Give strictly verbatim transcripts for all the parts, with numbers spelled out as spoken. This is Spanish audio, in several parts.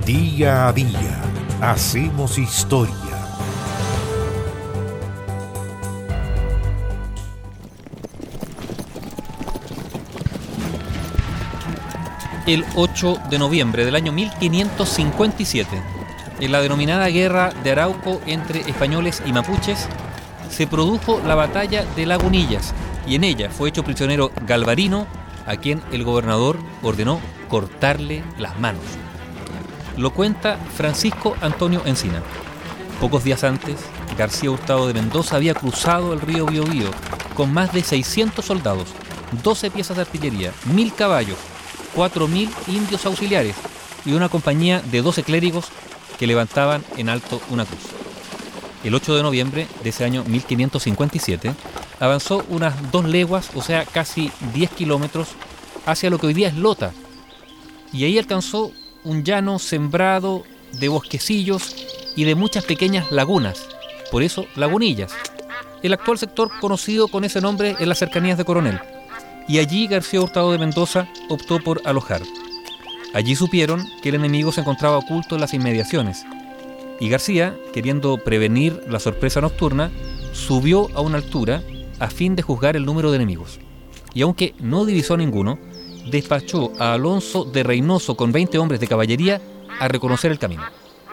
Día a día hacemos historia. El ocho de noviembre del año mil quinientos cincuenta y siete, en la denominada Guerra de Arauco entre españoles y mapuches, se produjo la batalla de Lagunillas y en ella fue hecho prisionero Galvarino, a quien el gobernador ordenó cortarle las manos. Lo cuenta Francisco Antonio Encina. Pocos días antes, García Hurtado de Mendoza había cruzado el río Biobío con más de seiscientos soldados, doce piezas de artillería, mil caballos, cuatro mil indios auxiliares y una compañía de doce clérigos que levantaban en alto una cruz. El ocho de noviembre de ese año mil quinientos cincuenta y siete avanzó unas dos leguas, o sea casi diez kilómetros, hacia lo que hoy día es Lota, y ahí alcanzó un llano sembrado de bosquecillos y de muchas pequeñas lagunas, por eso Lagunillas, el actual sector conocido con ese nombre en las cercanías de Coronel. Y allí García Hurtado de Mendoza optó por alojar. Allí supieron que el enemigo se encontraba oculto en las inmediaciones, y García, queriendo prevenir la sorpresa nocturna, subió a una altura a fin de juzgar el número de enemigos. Y aunque no divisó a ninguno, despachó a Alonso de Reynoso con veinte hombres de caballería a reconocer el camino.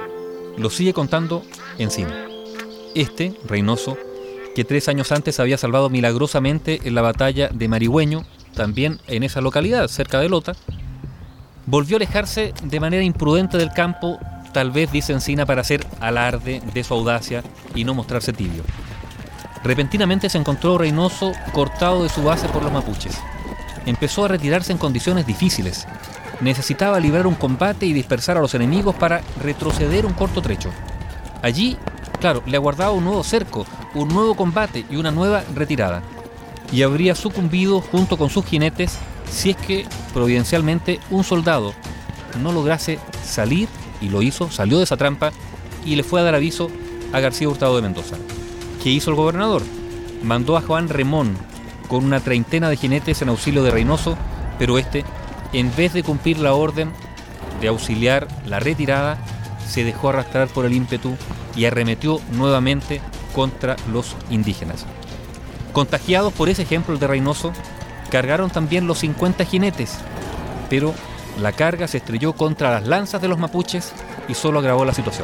Lo sigue contando Encina. Este, Reynoso, que tres años antes había salvado milagrosamente en la batalla de Marigüeño, también en esa localidad, cerca de Lota, volvió a alejarse de manera imprudente del campo, tal vez, dice Encina, para hacer alarde de su audacia y no mostrarse tibio. Repentinamente se encontró Reynoso cortado de su base por los mapuches. Empezó a retirarse en condiciones difíciles. Necesitaba librar un combate y dispersar a los enemigos para retroceder un corto trecho. Allí, claro, le aguardaba un nuevo cerco, un nuevo combate y una nueva retirada. Y habría sucumbido junto con sus jinetes si es que, providencialmente, un soldado no lograse salir, y lo hizo, salió de esa trampa y le fue a dar aviso a García Hurtado de Mendoza. ¿Qué hizo el gobernador? Mandó a Juan Remón con una treintena de jinetes en auxilio de Reynoso, pero este, en vez de cumplir la orden de auxiliar la retirada, se dejó arrastrar por el ímpetu y arremetió nuevamente contra los indígenas. Contagiados por ese ejemplo de Reynoso, cargaron también los cincuenta jinetes, pero la carga se estrelló contra las lanzas de los mapuches y solo agravó la situación.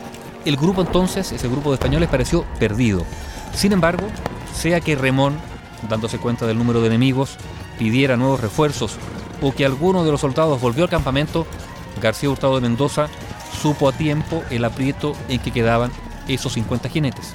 El grupo entonces, ese grupo de españoles, pareció perdido. Sin embargo, sea que Remón, dándose cuenta del número de enemigos, pidiera nuevos refuerzos o que alguno de los soldados volvió al campamento, García Hurtado de Mendoza supo a tiempo el aprieto en que quedaban esos cincuenta jinetes.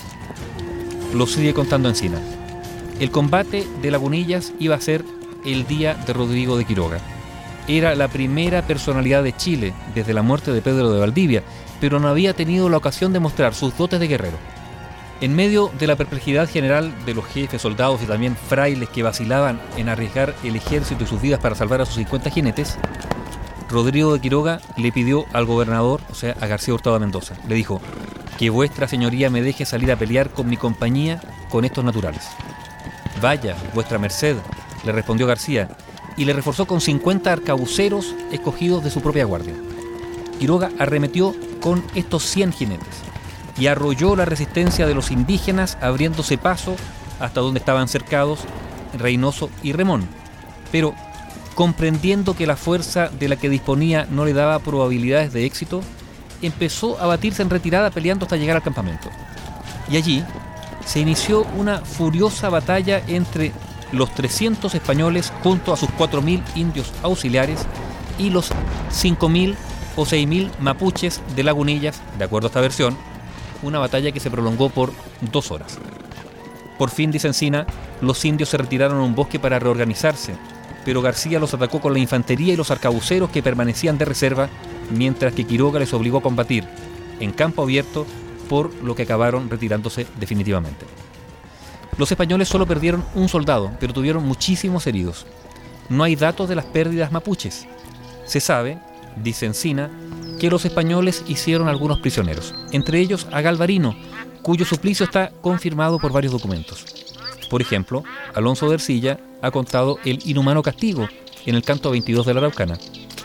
Lo sigue contando Encina. El combate de Lagunillas iba a ser el día de Rodrigo de Quiroga. Era la primera personalidad de Chile desde la muerte de Pedro de Valdivia, pero no había tenido la ocasión de mostrar sus dotes de guerrero. En medio de la perplejidad general de los jefes, soldados y también frailes que vacilaban en arriesgar el ejército y sus vidas para salvar a sus cincuenta jinetes, Rodrigo de Quiroga le pidió al gobernador, o sea, a García Hurtado de Mendoza, le dijo: que vuestra señoría me deje salir a pelear con mi compañía con estos naturales. Vaya, vuestra merced, le respondió García, y le reforzó con cincuenta arcabuceros escogidos de su propia guardia. Quiroga arremetió con estos cien jinetes y arrolló la resistencia de los indígenas, abriéndose paso hasta donde estaban cercados Reynoso y Remón. Pero, comprendiendo que la fuerza de la que disponía no le daba probabilidades de éxito, empezó a batirse en retirada peleando hasta llegar al campamento. Y allí se inició una furiosa batalla entre los trescientos españoles junto a sus cuatro mil indios auxiliares y los cinco mil o seis mil mapuches de Lagunillas, de acuerdo a esta versión, una batalla que se prolongó por dos horas. Por fin, dice Encina, los indios se retiraron a un bosque para reorganizarse, pero García los atacó con la infantería y los arcabuceros que permanecían de reserva, mientras que Quiroga les obligó a combatir en campo abierto, por lo que acabaron retirándose definitivamente. Los españoles solo perdieron un soldado, pero tuvieron muchísimos heridos. No hay datos de las pérdidas mapuches. Se sabe, dice Encina, que los españoles hicieron algunos prisioneros, entre ellos a Galvarino, cuyo suplicio está confirmado por varios documentos. Por ejemplo, Alonso de Ercilla ha contado el inhumano castigo en el canto veintidós de la Araucana.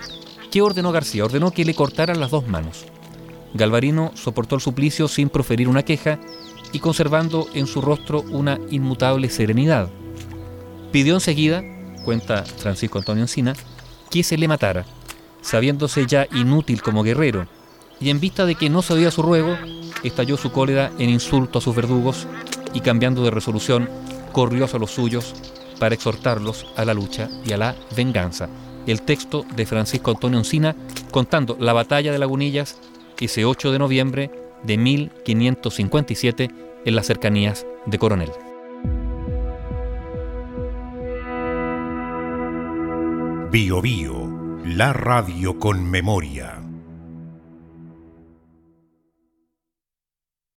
¿Qué ordenó García? Ordenó que le cortaran las dos manos. Galvarino soportó el suplicio sin proferir una queja y conservando en su rostro una inmutable serenidad. Pidió enseguida, cuenta Francisco Antonio Encina, que se le matara, sabiéndose ya inútil como guerrero, y en vista de que no se oía su ruego, estalló su cólera en insulto a sus verdugos y, cambiando de resolución, corrió hacia los suyos para exhortarlos a la lucha y a la venganza. El texto de Francisco Antonio Encina contando la batalla de Lagunillas ese ocho de noviembre de mil quinientos cincuenta y siete en las cercanías de Coronel. Bio Bio, la radio con memoria.